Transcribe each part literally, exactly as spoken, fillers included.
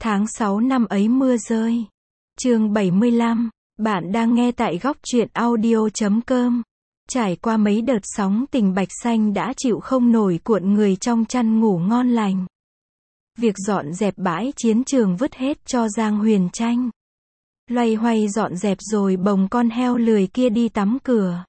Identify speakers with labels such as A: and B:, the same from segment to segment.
A: Tháng sáu năm ấy mưa rơi. Chương bảy mươi lăm. Bạn đang nghe tại góc truyện audio chấm com. Trải qua mấy đợt sóng tình, Bạch Xanh đã chịu không nổi cuộn người trong chăn ngủ ngon lành. Việc dọn dẹp bãi chiến trường vứt hết cho Giang Huyền Tranh. Loay hoay dọn dẹp rồi bồng con heo lười kia đi tắm cửa.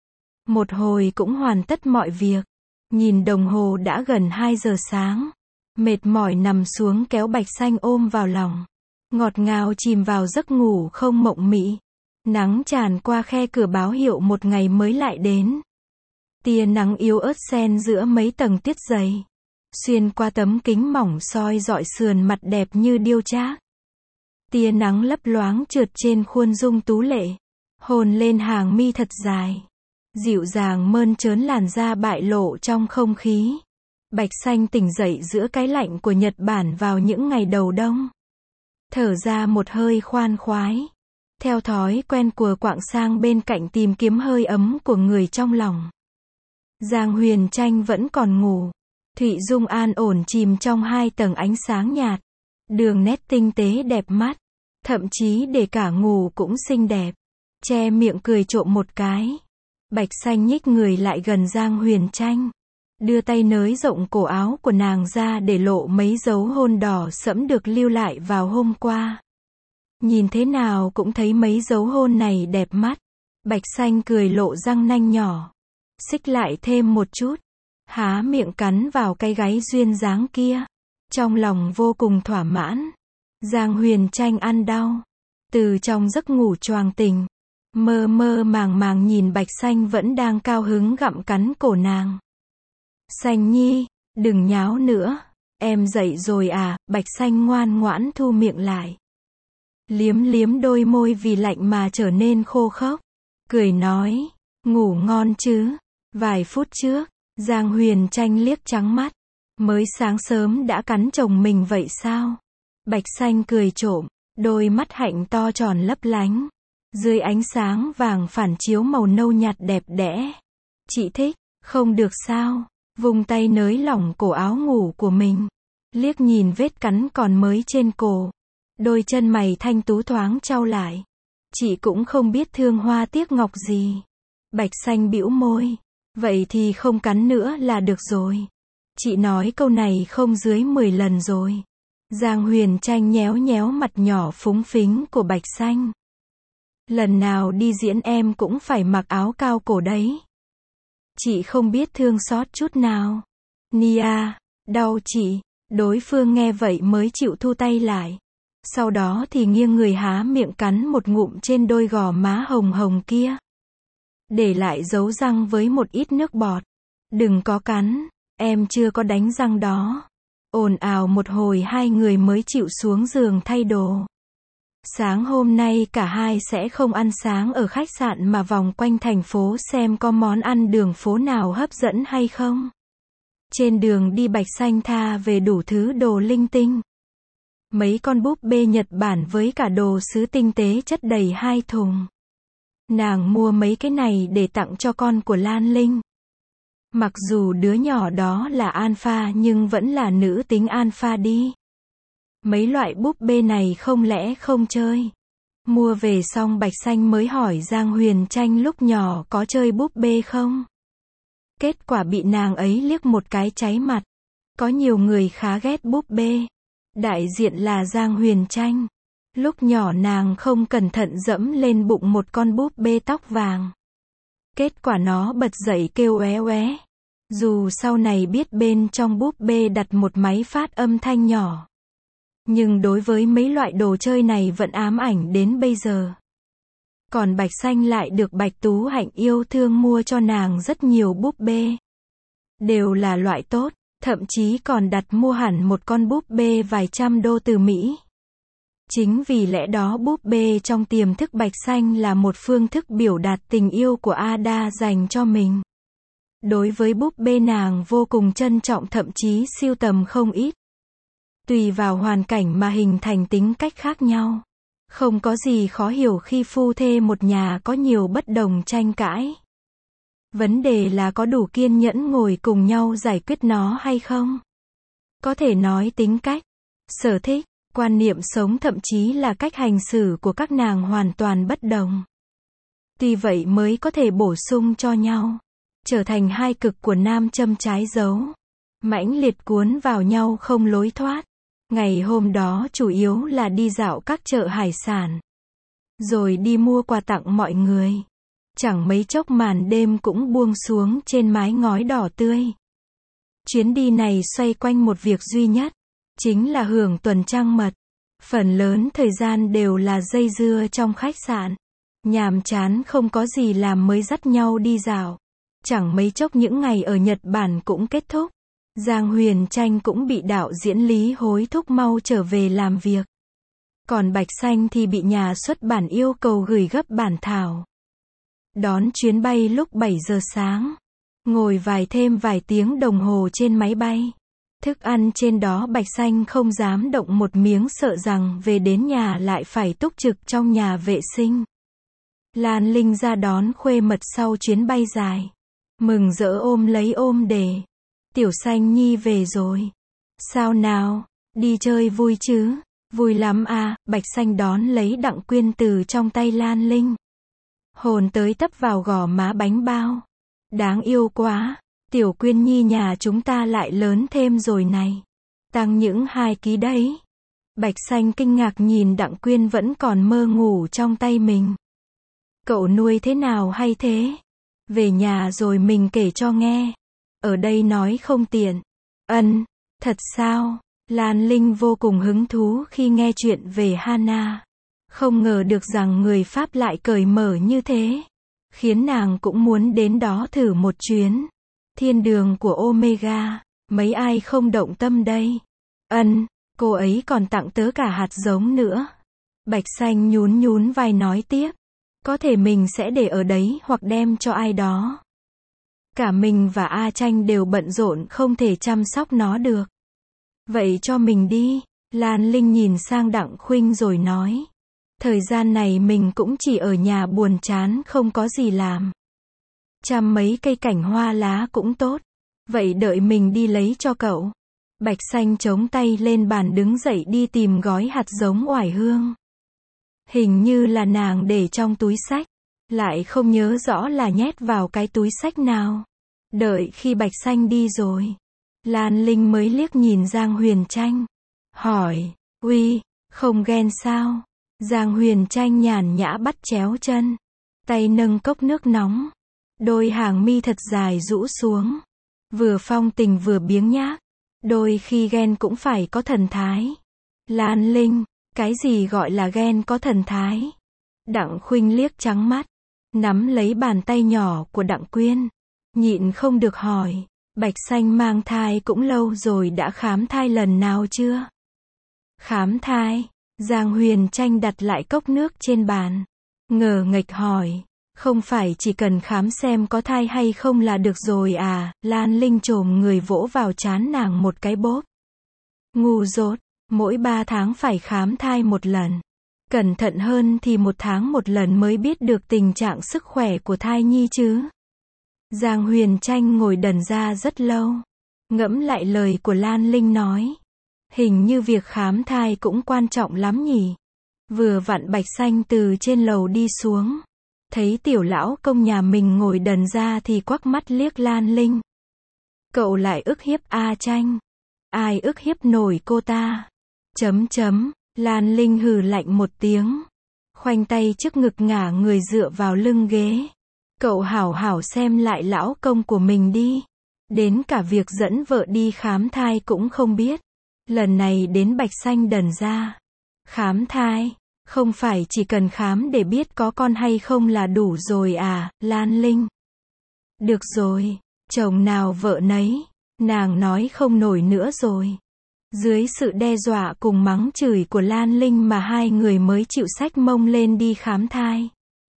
A: Một hồi cũng hoàn tất mọi việc. Nhìn đồng hồ đã gần hai giờ sáng. Mệt mỏi nằm xuống kéo Bạch Xanh ôm vào lòng. Ngọt ngào chìm vào giấc ngủ không mộng mị. Nắng tràn qua khe cửa báo hiệu một ngày mới lại đến. Tia nắng yếu ớt xen giữa mấy tầng tuyết dày. Xuyên qua tấm kính mỏng soi rọi sườn mặt đẹp như điêu trác. Tia nắng lấp loáng trượt trên khuôn dung tú lệ. Hôn lên hàng mi thật dài. Dịu dàng mơn trớn làn da bại lộ trong không khí. Bạch Xanh tỉnh dậy giữa cái lạnh của Nhật Bản vào những ngày đầu đông. Thở ra một hơi khoan khoái. Theo thói quen của quạng sang bên cạnh tìm kiếm hơi ấm của người trong lòng. Giang Huyền Tranh vẫn còn ngủ. Thụy Dung an ổn chìm trong hai tầng ánh sáng nhạt. Đường nét tinh tế đẹp mắt. Thậm chí để cả ngủ cũng xinh đẹp. Che miệng cười trộm một cái. Bạch Xanh nhích người lại gần Giang Huyền Tranh. Đưa tay nới rộng cổ áo của nàng ra để lộ mấy dấu hôn đỏ sẫm được lưu lại vào hôm qua. Nhìn thế nào cũng thấy mấy dấu hôn này đẹp mắt. Bạch Xanh cười lộ răng nanh nhỏ. Xích lại thêm một chút. Há miệng cắn vào cái gáy duyên dáng kia. Trong lòng vô cùng thỏa mãn. Giang Huyền Tranh ăn đau. Từ trong giấc ngủ choàng tỉnh. Mơ mơ màng màng nhìn Bạch Xanh vẫn đang cao hứng gặm cắn cổ nàng. Xanh nhi, đừng nháo nữa. Em dậy rồi à? Bạch Xanh ngoan ngoãn thu miệng lại. Liếm liếm đôi môi vì lạnh mà trở nên khô khốc. Cười nói, ngủ ngon chứ? Vài phút trước, Giang Huyền Tranh liếc trắng mắt. Mới sáng sớm đã cắn chồng mình vậy sao? Bạch Xanh cười trộm, đôi mắt hạnh to tròn lấp lánh. Dưới ánh sáng vàng phản chiếu màu nâu nhạt đẹp đẽ. Chị thích, không được sao? Vung tay nới lỏng cổ áo ngủ của mình. Liếc nhìn vết cắn còn mới trên cổ. Đôi chân mày thanh tú thoáng chau lại. Chị cũng không biết thương hoa tiếc ngọc gì. Bạch Xanh bĩu môi. Vậy thì không cắn nữa là được rồi. Chị nói câu này không dưới mười lần rồi. Giang Huyền Tranh nhéo nhéo mặt nhỏ phúng phính của Bạch Xanh. Lần nào đi diễn em cũng phải mặc áo cao cổ đấy. Chị không biết thương xót chút nào. Nia, đau chị. Đối phương nghe vậy mới chịu thu tay lại. Sau đó thì nghiêng người há miệng cắn một ngụm trên đôi gò má hồng hồng kia. Để lại dấu răng với một ít nước bọt. Đừng có cắn, em chưa có đánh răng đó. Ồn ào một hồi hai người mới chịu xuống giường thay đồ. Sáng hôm nay cả hai sẽ không ăn sáng ở khách sạn mà vòng quanh thành phố xem có món ăn đường phố nào hấp dẫn hay không. Trên đường đi Bạch Xanh tha về đủ thứ đồ linh tinh. Mấy con búp bê Nhật Bản với cả đồ sứ tinh tế chất đầy hai thùng. Nàng mua mấy cái này để tặng cho con của Lan Linh. Mặc dù đứa nhỏ đó là alpha nhưng vẫn là nữ tính alpha đi. Mấy loại búp bê này không lẽ không chơi. Mua về xong Bạch Xanh mới hỏi Giang Huyền Tranh lúc nhỏ có chơi búp bê không. Kết quả bị nàng ấy liếc một cái cháy mặt. Có nhiều người khá ghét búp bê. Đại diện là Giang Huyền Tranh. Lúc nhỏ nàng không cẩn thận dẫm lên bụng một con búp bê tóc vàng. Kết quả nó bật dậy kêu oé oé. Dù sau này biết bên trong búp bê đặt một máy phát âm thanh nhỏ. Nhưng đối với mấy loại đồ chơi này vẫn ám ảnh đến bây giờ. Còn Bạch Xanh lại được Bạch Tú Hạnh yêu thương mua cho nàng rất nhiều búp bê. Đều là loại tốt, thậm chí còn đặt mua hẳn một con búp bê vài trăm đô từ Mỹ. Chính vì lẽ đó búp bê trong tiềm thức Bạch Xanh là một phương thức biểu đạt tình yêu của Ada dành cho mình. Đối với búp bê nàng vô cùng trân trọng, thậm chí sưu tầm không ít. Tùy vào hoàn cảnh mà hình thành tính cách khác nhau. Không có gì khó hiểu khi phu thê một nhà có nhiều bất đồng tranh cãi. Vấn đề là có đủ kiên nhẫn ngồi cùng nhau giải quyết nó hay không. Có thể nói tính cách, sở thích, Quan niệm sống thậm chí là cách hành xử của các nàng hoàn toàn bất đồng. Tuy vậy mới có thể bổ sung cho nhau, trở thành hai cực của nam châm trái dấu, mãnh liệt cuốn vào nhau không lối thoát. Ngày hôm đó chủ yếu là đi dạo các chợ hải sản, rồi đi mua quà tặng mọi người. Chẳng mấy chốc màn đêm cũng buông xuống trên mái ngói đỏ tươi. Chuyến đi này xoay quanh một việc duy nhất, chính là hưởng tuần trăng mật. Phần lớn thời gian đều là dây dưa trong khách sạn. Nhàm chán không có gì làm mới dắt nhau đi dạo. Chẳng mấy chốc những ngày ở Nhật Bản cũng kết thúc. Giang Huyền Tranh cũng bị đạo diễn Lý hối thúc mau trở về làm việc. Còn Bạch Xanh thì bị nhà xuất bản yêu cầu gửi gấp bản thảo. Đón chuyến bay lúc bảy giờ sáng. Ngồi vài thêm vài tiếng đồng hồ trên máy bay. Thức ăn trên đó Bạch Xanh không dám động một miếng sợ rằng về đến nhà lại phải túc trực trong nhà vệ sinh. Lan Linh ra đón khuê mật sau chuyến bay dài. Mừng rỡ ôm lấy ôm đề. Tiểu Xanh Nhi về rồi. Sao nào, đi chơi vui chứ? Vui lắm à, Bạch Xanh đón lấy Đặng Quyên từ trong tay Lan Linh. Hồn tới tấp vào gò má bánh bao. Đáng yêu quá, Tiểu Quyên Nhi nhà chúng ta lại lớn thêm rồi này. Tăng những hai ký đấy. Bạch Xanh kinh ngạc nhìn Đặng Quyên vẫn còn mơ ngủ trong tay mình. Cậu nuôi thế nào hay thế? Về nhà rồi mình kể cho nghe. Ở đây nói không tiện. Ân, thật sao? Lan Linh vô cùng hứng thú khi nghe chuyện về Hana. Không ngờ được rằng người Pháp lại cởi mở như thế. Khiến nàng cũng muốn đến đó thử một chuyến. Thiên đường của Omega. Mấy ai không động tâm đây? Ân, cô ấy còn tặng tớ cả hạt giống nữa. Bạch Xanh nhún nhún vai nói tiếp. Có thể mình sẽ để ở đấy hoặc đem cho ai đó. Cả mình và A Tranh đều bận rộn không thể chăm sóc nó được. Vậy cho mình đi. Lan Linh nhìn sang Đặng Khuynh rồi nói. Thời gian này mình cũng chỉ ở nhà buồn chán không có gì làm. Chăm mấy cây cảnh hoa lá cũng tốt. Vậy đợi mình đi lấy cho cậu. Bạch Xanh chống tay lên bàn đứng dậy đi tìm gói hạt giống oải hương. Hình như là nàng để trong túi xách. Lại không nhớ rõ là nhét vào cái túi xách nào. Đợi khi Bạch Xanh đi rồi. Lan Linh mới liếc nhìn Giang Huyền Tranh. Hỏi, uy, không ghen sao? Giang Huyền Tranh nhàn nhã bắt chéo chân. Tay nâng cốc nước nóng. Đôi hàng mi thật dài rũ xuống. Vừa phong tình vừa biếng nhác. Đôi khi ghen cũng phải có thần thái. Lan Linh, cái gì gọi là ghen có thần thái? Đặng Khuynh liếc trắng mắt. Nắm lấy bàn tay nhỏ của Đặng Quyên. Nhịn không được hỏi. Bạch Xanh mang thai cũng lâu rồi đã khám thai lần nào chưa? Khám thai? Giang Huyền Tranh đặt lại cốc nước trên bàn. Ngờ nghệch hỏi. Không phải chỉ cần khám xem có thai hay không là được rồi à? Lan Linh chồm người vỗ vào trán nàng một cái bóp. Ngu dốt, mỗi ba tháng phải khám thai một lần. Cẩn thận hơn thì một tháng một lần mới biết được tình trạng sức khỏe của thai nhi chứ. Giang Huyền Tranh ngồi đần ra rất lâu. Ngẫm lại lời của Lan Linh nói. Hình như việc khám thai cũng quan trọng lắm nhỉ. Vừa vặn Bạch Xanh từ trên lầu đi xuống. Thấy tiểu lão công nhà mình ngồi đần ra thì quắc mắt liếc Lan Linh. Cậu lại ức hiếp A Tranh. Ai ức hiếp nổi cô ta? Chấm chấm. Lan Linh hừ lạnh một tiếng. Khoanh tay trước ngực ngả người dựa vào lưng ghế. Cậu hảo hảo xem lại lão công của mình đi. Đến cả việc dẫn vợ đi khám thai cũng không biết. Lần này đến Bạch Xanh đần ra. Khám thai? Không phải chỉ cần khám để biết có con hay không là đủ rồi à, Lan Linh? Được rồi, chồng nào vợ nấy. Nàng nói không nổi nữa rồi. Dưới sự đe dọa cùng mắng chửi của Lan Linh mà hai người mới chịu xách mông lên đi khám thai.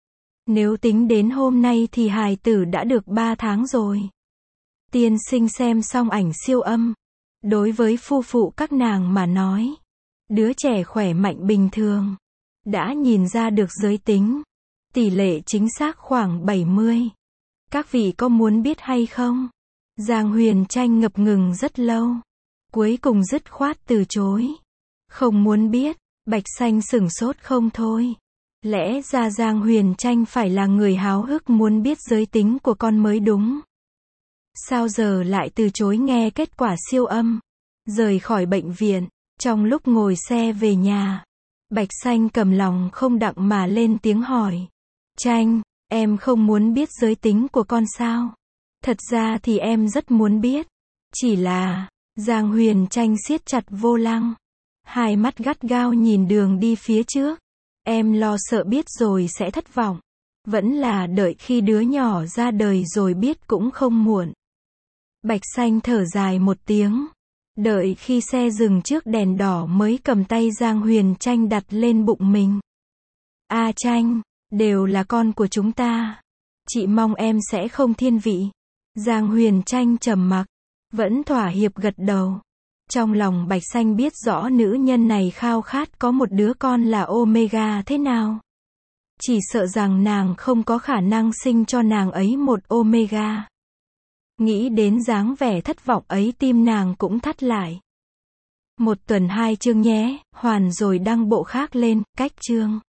A: Nếu tính đến hôm nay thì hài tử đã được ba tháng rồi. Tiên sinh xem xong ảnh siêu âm. Đối với phu phụ các nàng mà nói, đứa trẻ khỏe mạnh bình thường. Đã nhìn ra được giới tính. Tỷ lệ chính xác khoảng bảy mươi. Các vị có muốn biết hay không? Giang Huyền Tranh ngập ngừng rất lâu. Cuối cùng dứt khoát từ chối. Không muốn biết, Bạch Xanh sửng sốt không thôi. Lẽ ra Giang Huyền Tranh phải là người háo hức muốn biết giới tính của con mới đúng. Sao giờ lại từ chối nghe kết quả siêu âm? Rời khỏi bệnh viện, trong lúc ngồi xe về nhà, Bạch Xanh cầm lòng không đặng mà lên tiếng hỏi. Tranh, em không muốn biết giới tính của con sao? Thật ra thì em rất muốn biết. Chỉ là, Giang Huyền Tranh siết chặt vô lăng. Hai mắt gắt gao nhìn đường đi phía trước. Em lo sợ biết rồi sẽ thất vọng. Vẫn là đợi khi đứa nhỏ ra đời rồi biết cũng không muộn. Bạch Xanh thở dài một tiếng. Đợi khi xe dừng trước đèn đỏ mới cầm tay Giang Huyền Tranh đặt lên bụng mình. A Tranh, đều là con của chúng ta. Chị mong em sẽ không thiên vị. Giang Huyền Tranh trầm mặc, vẫn thỏa hiệp gật đầu. Trong lòng Bạch Xanh biết rõ nữ nhân này khao khát có một đứa con là Omega thế nào. Chỉ sợ rằng nàng không có khả năng sinh cho nàng ấy một Omega. Nghĩ đến dáng vẻ thất vọng ấy tim nàng cũng thắt lại. Một tuần hai chương nhé, hoàn rồi đăng bộ khác lên, cách chương.